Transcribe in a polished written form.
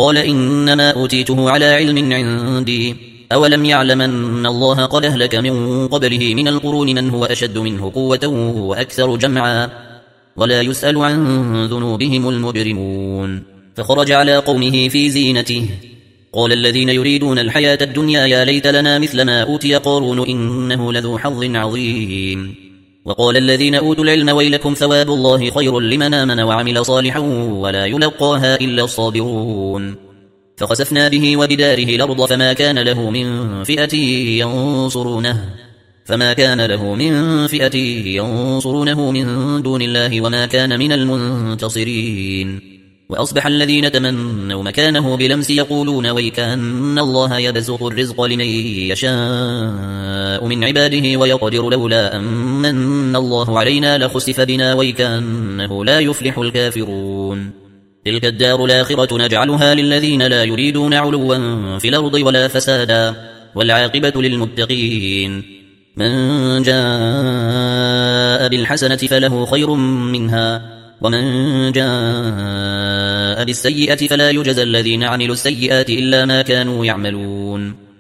قال إنما أوتيته على علم عندي أولم يعلم أن الله قد أهلك من قبله من القرون من هو أشد منه قوة وأكثر جمعا ولا يسأل عن ذنوبهم المجرمون. فخرج على قومه في زينته قال الذين يريدون الحياة الدنيا يا ليت لنا مثل ما أوتي قارون إنه لذو حظ عظيم. وقال الذين أوتوا العلم ويلكم ثواب الله خير لمن آمن وعمل صالحا ولا يلقاها إلا الصابرون. فخسفنا به وبداره الأرض فما كان له من فئة ينصرونه من دون الله وما كان من المنتصرين. وأصبح الذين تمنوا مكانه بلمس يقولون ويكأن الله يبسط الرزق لمن يشاء من عباده ويقدر لولا أمن الله علينا لخسف بنا ويكأنه لا يفلح الكافرون. تلك الدار الآخرة نجعلها للذين لا يريدون علوا في الأرض ولا فسادا والعاقبة للمتقين. من جاء بالحسنة فله خير منها ومن جاء بالسيئة فلا يجزى الذين عملوا السيئات إلا ما كانوا يعملون.